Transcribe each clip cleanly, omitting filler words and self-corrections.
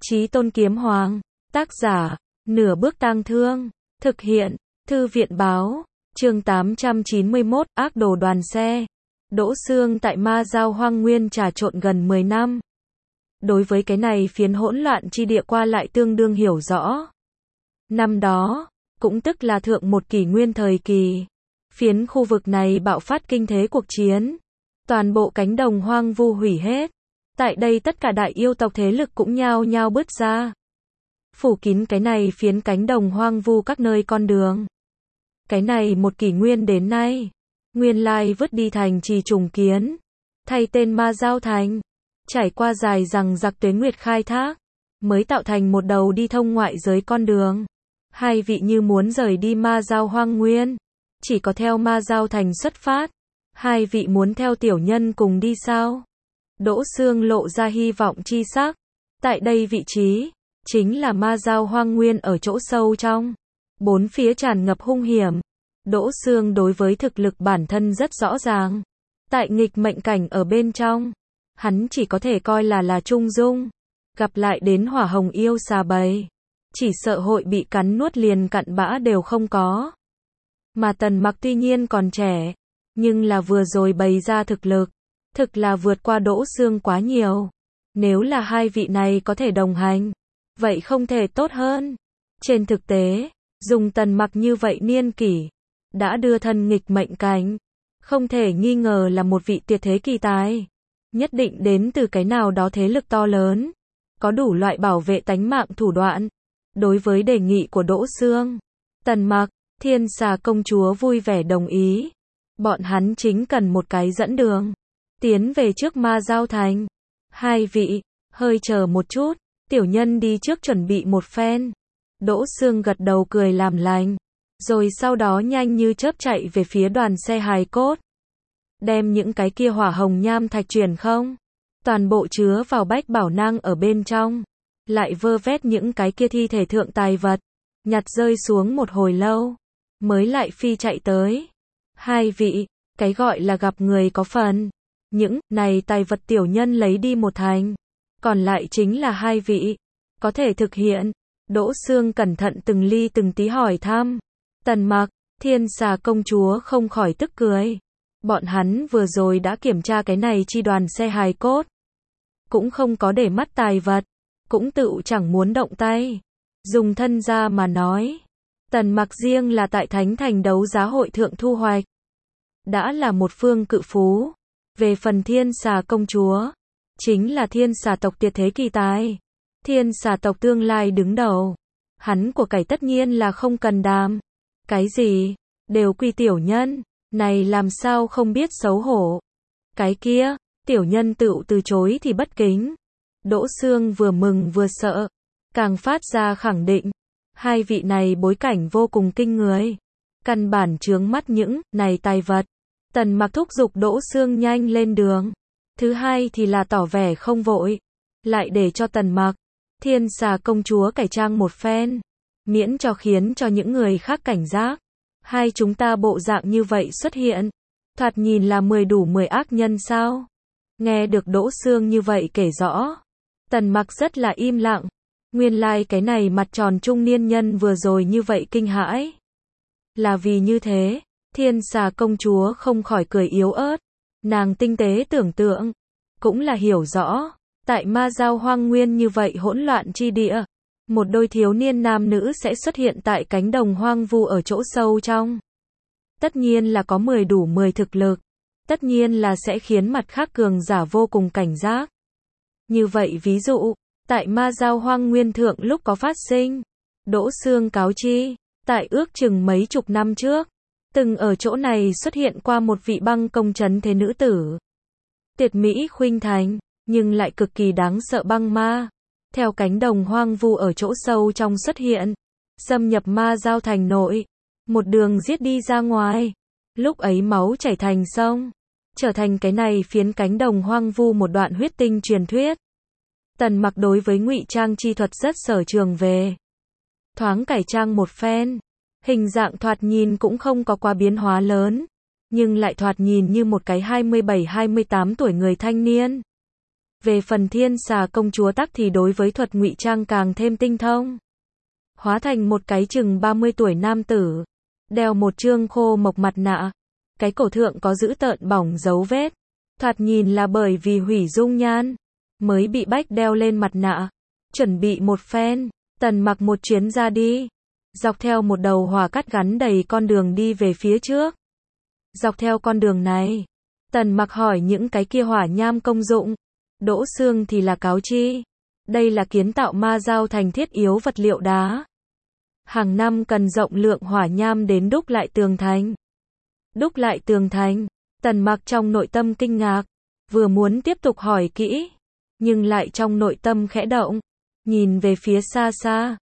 Chí Tôn Kiếm Hoàng. Tác giả, Nửa Bước Tang Thương. Thực hiện, Thư viện Báo. Chương 891, Ác Đồ Đoàn Xe. Đỗ Xương tại Ma Giao Hoang Nguyên trà trộn gần 10 năm. Đối với cái này phiến hỗn loạn chi địa qua lại tương đương hiểu rõ. Năm đó, cũng tức là thượng một kỷ nguyên thời kỳ, phiến khu vực này bạo phát kinh thế cuộc chiến. Toàn bộ cánh đồng hoang vu hủy hết. Tại đây tất cả đại yêu tộc thế lực cũng nhao nhao bứt ra. Phủ kín cái này phiến cánh đồng hoang vu các nơi con đường. Cái này một kỷ nguyên đến nay, nguyên lai vứt đi thành trì trùng kiến, thay tên Ma Giao Thành. Trải qua dài rằng giặc tuế nguyệt khai thác, mới tạo thành một đầu đi thông ngoại giới con đường. Hai vị như muốn rời đi Ma Giao Hoang Nguyên, chỉ có theo Ma Giao Thành xuất phát. Hai vị muốn theo tiểu nhân cùng đi sao? Đỗ Xương lộ ra hy vọng chi sắc. Tại đây vị trí, chính là Ma Giao Hoang Nguyên ở chỗ sâu trong. Bốn phía tràn ngập hung hiểm. Đỗ Xương đối với thực lực bản thân rất rõ ràng. Tại nghịch mệnh cảnh ở bên trong, hắn chỉ có thể coi là trung dung. Gặp lại đến hỏa hồng yêu xà bầy, chỉ sợ hội bị cắn nuốt liền cặn bã đều không có. Mà Tần Mặc tuy nhiên còn trẻ, nhưng là vừa rồi bày ra thực lực, thực là vượt qua Đỗ Xương quá nhiều. Nếu là hai vị này có thể đồng hành, vậy không thể tốt hơn. Trên thực tế, dùng Tần Mặc như vậy niên kỷ, đã đưa thân nghịch mệnh cảnh, không thể nghi ngờ là một vị tuyệt thế kỳ tài. Nhất định đến từ cái nào đó thế lực to lớn, có đủ loại bảo vệ tánh mạng thủ đoạn. Đối với đề nghị của Đỗ Xương, Tần Mặc, Thiên Xà công chúa vui vẻ đồng ý. Bọn hắn chính cần một cái dẫn đường, tiến về trước Ma Giao Thành. Hai vị, hơi chờ một chút, tiểu nhân đi trước chuẩn bị một phen. Đỗ Xương gật đầu cười làm lành, rồi sau đó nhanh như chớp chạy về phía đoàn xe hài cốt. Đem những cái kia hỏa hồng nham thạch truyền không, toàn bộ chứa vào bách bảo nang ở bên trong. Lại vơ vét những cái kia thi thể thượng tài vật, nhặt rơi xuống một hồi lâu, mới lại phi chạy tới. Hai vị, cái gọi là gặp người có phần. Những này tài vật tiểu nhân lấy đi một thành, còn lại chính là hai vị có thể thực hiện. Đỗ Xương cẩn thận từng ly từng tí hỏi thăm. Tần Mặc, Thiên Xà công chúa không khỏi tức cười. Bọn hắn vừa rồi đã kiểm tra cái này chi đoàn xe hài cốt, cũng không có để mắt tài vật, cũng tựu chẳng muốn động tay. Dùng thân ra mà nói, Tần Mặc riêng là tại Thánh Thành đấu giá hội thượng thu hoạch, đã là một phương cự phú. Về phần Thiên Xà công chúa, chính là thiên xà tộc tuyệt thế kỳ tài, thiên xà tộc tương lai đứng đầu. Hắn của cải tất nhiên là không cần đàm, cái gì đều quy tiểu nhân, này làm sao không biết xấu hổ. Cái kia, tiểu nhân tựu từ chối thì bất kính. Đỗ Xương vừa mừng vừa sợ, càng phát ra khẳng định, hai vị này bối cảnh vô cùng kinh người, căn bản chướng mắt những này tài vật. Tần Mặc thúc giục Đỗ Xương nhanh lên đường. Thứ hai thì là tỏ vẻ không vội, lại để cho Tần Mặc, Thiên Xà công chúa cải trang một phen, miễn cho khiến cho những người khác cảnh giác. Hai chúng ta bộ dạng như vậy xuất hiện, thoạt nhìn là 10 đủ 10 ác nhân sao? Nghe được Đỗ Xương như vậy kể rõ, Tần Mặc rất là im lặng. Nguyên lai cái này mặt tròn trung niên nhân vừa rồi như vậy kinh hãi, là vì như thế. Thiên Xà công chúa không khỏi cười yếu ớt. Nàng tinh tế tưởng tượng, cũng là hiểu rõ, tại Ma Giao Hoang Nguyên như vậy hỗn loạn chi địa, một đôi thiếu niên nam nữ sẽ xuất hiện tại cánh đồng hoang vu ở chỗ sâu trong. Tất nhiên là có 10 đủ 10 thực lực, tất nhiên là sẽ khiến mặt khác cường giả vô cùng cảnh giác. Như vậy ví dụ, tại Ma Giao Hoang Nguyên thượng lúc có phát sinh, Đỗ Xương cáo chi, tại ước chừng mấy chục năm trước, từng ở chỗ này xuất hiện qua một vị băng công trấn thế nữ tử. Tuyệt mỹ khuynh thành, nhưng lại cực kỳ đáng sợ băng ma. Theo cánh đồng hoang vu ở chỗ sâu trong xuất hiện, xâm nhập Ma Giao thành nội, một đường giết đi ra ngoài. Lúc ấy máu chảy thành sông, trở thành cái này phiến cánh đồng hoang vu một đoạn huyết tinh truyền thuyết. Tần Mặc đối với ngụy trang chi thuật rất sở trường về. Thoáng cải trang một phen, hình dạng thoạt nhìn cũng không có quá biến hóa lớn, nhưng lại thoạt nhìn như một cái 27-28 tuổi người thanh niên. Về phần Thiên Xà công chúa tắc thì đối với thuật ngụy trang càng thêm tinh thông. Hóa thành một cái chừng 30 tuổi nam tử, đeo một trương khô mộc mặt nạ, cái cổ thượng có dữ tợn bỏng dấu vết, thoạt nhìn là bởi vì hủy dung nhan, mới bị bách đeo lên mặt nạ, chuẩn bị một phen, Tần Mặc một chuyến ra đi, dọc theo một đầu hỏa cát gắn đầy con đường đi về phía trước. Dọc theo con đường này, Tần Mặc hỏi những cái kia hỏa nham công dụng, Đỗ Xương thì là cáo chi. Đây là kiến tạo ma giao thành thiết yếu vật liệu đá. Hàng năm cần rộng lượng hỏa nham đến đúc lại tường thành. Đúc lại tường thành, Tần Mặc trong nội tâm kinh ngạc, vừa muốn tiếp tục hỏi kỹ, nhưng lại trong nội tâm khẽ động, nhìn về phía xa xa,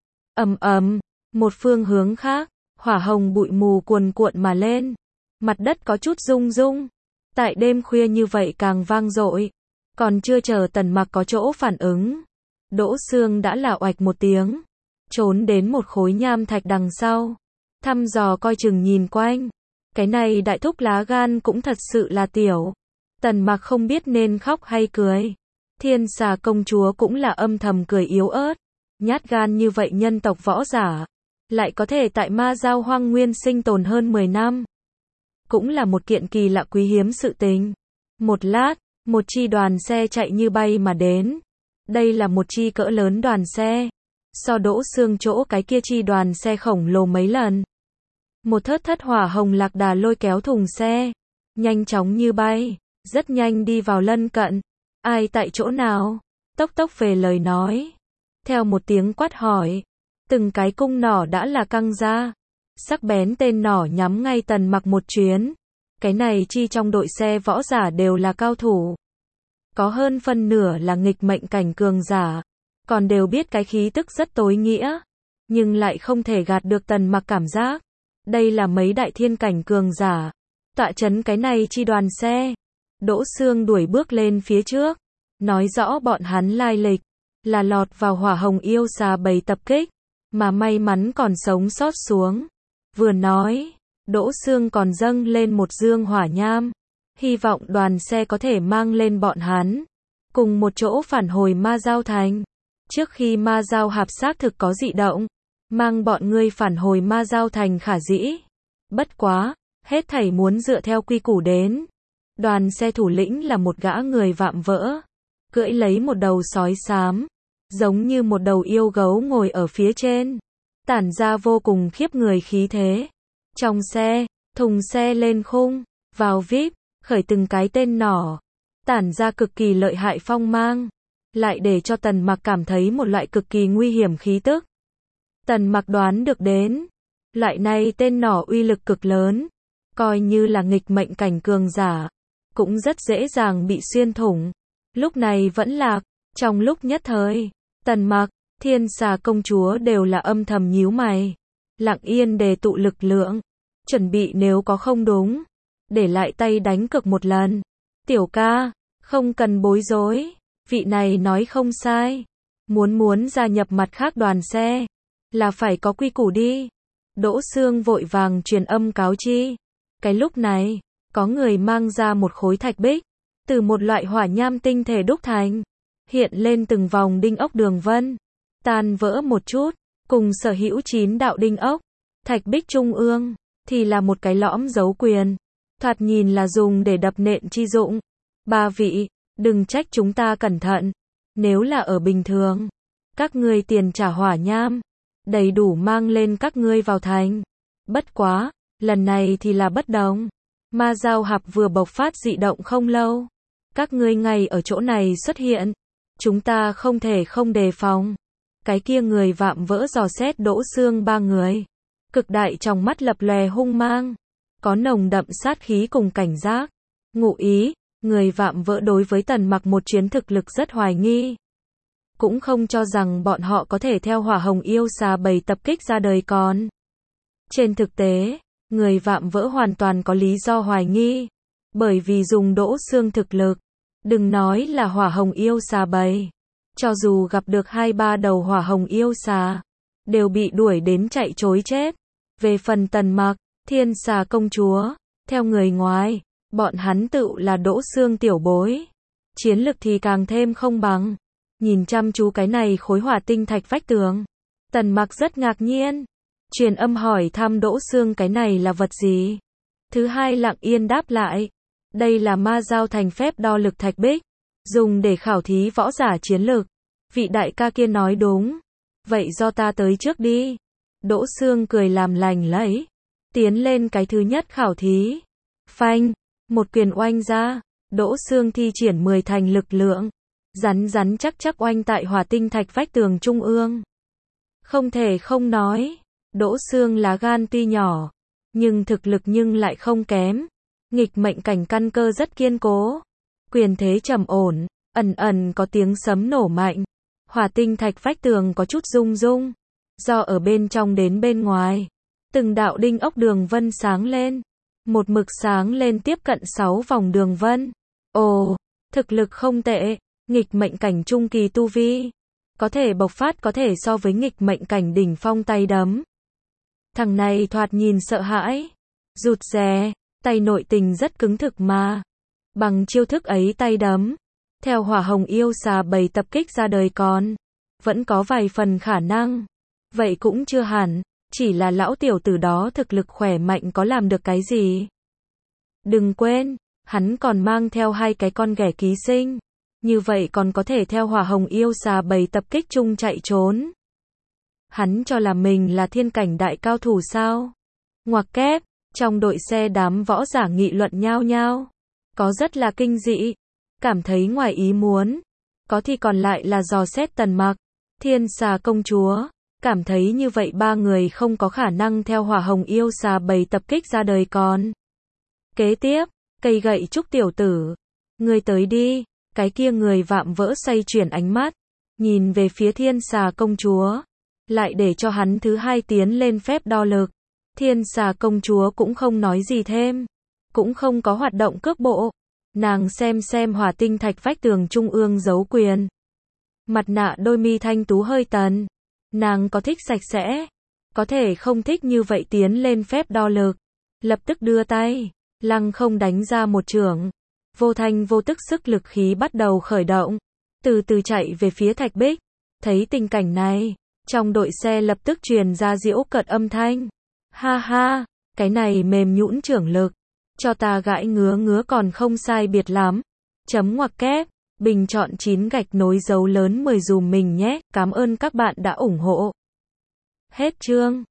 một phương hướng khác, hỏa hồng bụi mù cuồn cuộn mà lên, mặt đất có chút rung rung, tại đêm khuya như vậy càng vang dội, còn chưa chờ Tần Mặc có chỗ phản ứng, Đỗ Xương đã là oạch một tiếng, trốn đến một khối nham thạch đằng sau, thăm dò coi chừng nhìn quanh. Cái này đại thúc lá gan cũng thật sự là tiểu. Tần Mặc không biết nên khóc hay cười. Thiên Xà công chúa cũng là âm thầm cười yếu ớt. Nhát gan như vậy nhân tộc võ giả, lại có thể tại ma giao hoang nguyên sinh tồn hơn 10 năm. Cũng là một kiện kỳ lạ quý hiếm sự tình. Một lát, một chi đoàn xe chạy như bay mà đến. Đây là một chi cỡ lớn đoàn xe. So Đỗ Xương chỗ cái kia chi đoàn xe khổng lồ mấy lần. Một thất hỏa hồng lạc đà lôi kéo thùng xe, nhanh chóng như bay, rất nhanh đi vào lân cận. Ai tại chỗ nào? Tốc tốc về lời nói. Theo một tiếng quát hỏi, từng cái cung nỏ đã là căng ra, sắc bén tên nỏ nhắm ngay Tần Mặc một chuyến. Cái này chi trong đội xe võ giả đều là cao thủ, có hơn phân nửa là nghịch mệnh cảnh cường giả, còn đều biết cái khí tức rất tối nghĩa, nhưng lại không thể gạt được Tần Mặc cảm giác. Đây là mấy đại thiên cảnh cường giả, tọa chấn cái này chi đoàn xe. Đỗ Xương đuổi bước lên phía trước, nói rõ bọn hắn lai lịch, là lọt vào hỏa hồng yêu xà bầy tập kích, mà may mắn còn sống sót xuống. Vừa nói, Đỗ Xương còn dâng lên một dương hỏa nham, hy vọng đoàn xe có thể mang lên bọn hắn, cùng một chỗ phản hồi ma giao thành. Trước khi ma giao hạp xác thực có dị động, mang bọn ngươi phản hồi ma giao thành khả dĩ. Bất quá, hết thảy muốn dựa theo quy củ đến. Đoàn xe thủ lĩnh là một gã người vạm vỡ, cưỡi lấy một đầu sói xám, giống như một đầu yêu gấu ngồi ở phía trên, tản ra vô cùng khiếp người khí thế. Trong xe, thùng xe lên khung, vào vip, khởi từng cái tên nỏ, tản ra cực kỳ lợi hại phong mang, lại để cho Tần Mặc cảm thấy một loại cực kỳ nguy hiểm khí tức. Tần Mặc đoán được đến, loại này tên nỏ uy lực cực lớn, coi như là nghịch mệnh cảnh cường giả, cũng rất dễ dàng bị xuyên thủng. Lúc này vẫn lạc, trong lúc nhất thời, Tần Mặc, Thiên Xà công chúa đều là âm thầm nhíu mày, lặng yên đề tụ lực lượng, chuẩn bị nếu có không đúng, để lại tay đánh cược một lần. Tiểu ca, không cần bối rối, vị này nói không sai, muốn gia nhập mặt khác đoàn xe, là phải có quy củ đi. Đỗ Xương vội vàng truyền âm cáo chi. Cái lúc này, có người mang ra một khối thạch bích, từ một loại hỏa nham tinh thể đúc thành, hiện lên từng vòng đinh ốc đường vân, tan vỡ một chút, cùng sở hữu 9 đạo đinh ốc. Thạch bích trung ương, thì là một cái lõm dấu quyền, thoạt nhìn là dùng để đập nện chi dụng. Ba vị, đừng trách chúng ta cẩn thận, nếu là ở bình thường, các ngươi tiền trả hỏa nham, đầy đủ mang lên các ngươi vào thành. Bất quá, lần này thì là bất đồng. Ma giao hạp vừa bộc phát dị động không lâu, các ngươi ngay ở chỗ này xuất hiện, chúng ta không thể không đề phòng. Cái kia người vạm vỡ dò xét Đỗ Xương ba người, cực đại trong mắt lập lòe hung mang, có nồng đậm sát khí cùng cảnh giác. Ngụ ý, người vạm vỡ đối với Tần Mặc một chuyến thực lực rất hoài nghi, cũng không cho rằng bọn họ có thể theo hỏa hồng yêu xà bầy tập kích ra đời còn. Trên thực tế, người vạm vỡ hoàn toàn có lý do hoài nghi, bởi vì dùng Đỗ Xương thực lực, đừng nói là hỏa hồng yêu xà bầy, cho dù gặp được 2-3 đầu hỏa hồng yêu xà, đều bị đuổi đến chạy trối chết. Về phần Tần Mặc, Thiên Xà công chúa, theo người ngoài, bọn hắn tự là Đỗ Xương tiểu bối, chiến lực thì càng thêm không bằng. Nhìn chăm chú cái này khối hỏa tinh thạch vách tường, Tần Mặc rất ngạc nhiên, truyền âm hỏi thăm Đỗ Xương cái này là vật gì. Thứ hai lặng yên đáp lại, đây là ma giao thành phép đo lực thạch bích, dùng để khảo thí võ giả chiến lực. Vị đại ca kia nói đúng, vậy do ta tới trước đi. Đỗ Xương cười làm lành lấy, tiến lên cái thứ nhất khảo thí. Phanh, một quyền oanh ra, Đỗ Xương thi triển 10 thành lực lượng, rắn rắn chắc chắc oanh tại hỏa tinh thạch vách tường trung ương. Không thể không nói, Đỗ Xương lá gan tuy nhỏ, nhưng thực lực nhưng lại không kém. Nghịch mệnh cảnh căn cơ rất kiên cố, quyền thế trầm ổn, ẩn ẩn có tiếng sấm nổ mạnh. Hỏa tinh thạch vách tường có chút rung rung, do ở bên trong đến bên ngoài, từng đạo đinh ốc đường vân sáng lên, một mực sáng lên tiếp cận 6 vòng đường vân. Ồ, thực lực không tệ, nghịch mệnh cảnh trung kỳ tu vi, có thể bộc phát có thể so với nghịch mệnh cảnh đỉnh phong tay đấm. Thằng này thoạt nhìn sợ hãi, rụt rè, tay nội tình rất cứng thực mà. Bằng chiêu thức ấy tay đấm, theo hỏa hồng yêu xà bầy tập kích ra đời còn, vẫn có vài phần khả năng. Vậy cũng chưa hẳn, chỉ là lão tiểu tử đó thực lực khỏe mạnh có làm được cái gì. Đừng quên, hắn còn mang theo 2 cái con ghẻ ký sinh, như vậy còn có thể theo hỏa hồng yêu xà bầy tập kích chung chạy trốn. Hắn cho là mình là thiên cảnh đại cao thủ sao? Ngoặc kép, trong đội xe đám võ giả nghị luận nhao nhao, có rất là kinh dị, cảm thấy ngoài ý muốn, có thì còn lại là dò xét Tần Mặc, Thiên Xà công chúa, cảm thấy như vậy 3 người không có khả năng theo hỏa hồng yêu xà bầy tập kích ra đời còn. Kế tiếp, cây gậy trúc tiểu tử, ngươi tới đi. Cái kia người vạm vỡ xoay chuyển ánh mắt, nhìn về phía Thiên Xà công chúa, lại để cho hắn thứ hai tiến lên phép đo lực. Thiên Xà công chúa cũng không nói gì thêm, cũng không có hoạt động cước bộ. Nàng xem hỏa tinh thạch vách tường trung ương giấu quyền. Mặt nạ đôi mi thanh tú hơi tần. Nàng có thích sạch sẽ, có thể không thích như vậy tiến lên phép đo lực. Lập tức đưa tay, lăng không đánh ra một chưởng. Vô thanh vô tức sức lực khí bắt đầu khởi động, từ từ chạy về phía thạch bích. Thấy tình cảnh này, trong đội xe lập tức truyền ra giễu cợt âm thanh. Ha ha, cái này mềm nhũn trưởng lực, cho ta gãi ngứa ngứa còn không sai biệt lắm. Chấm ngoặc kép, bình chọn 9 gạch nối dấu lớn 10 dùm mình nhé, cảm ơn các bạn đã ủng hộ. Hết chương.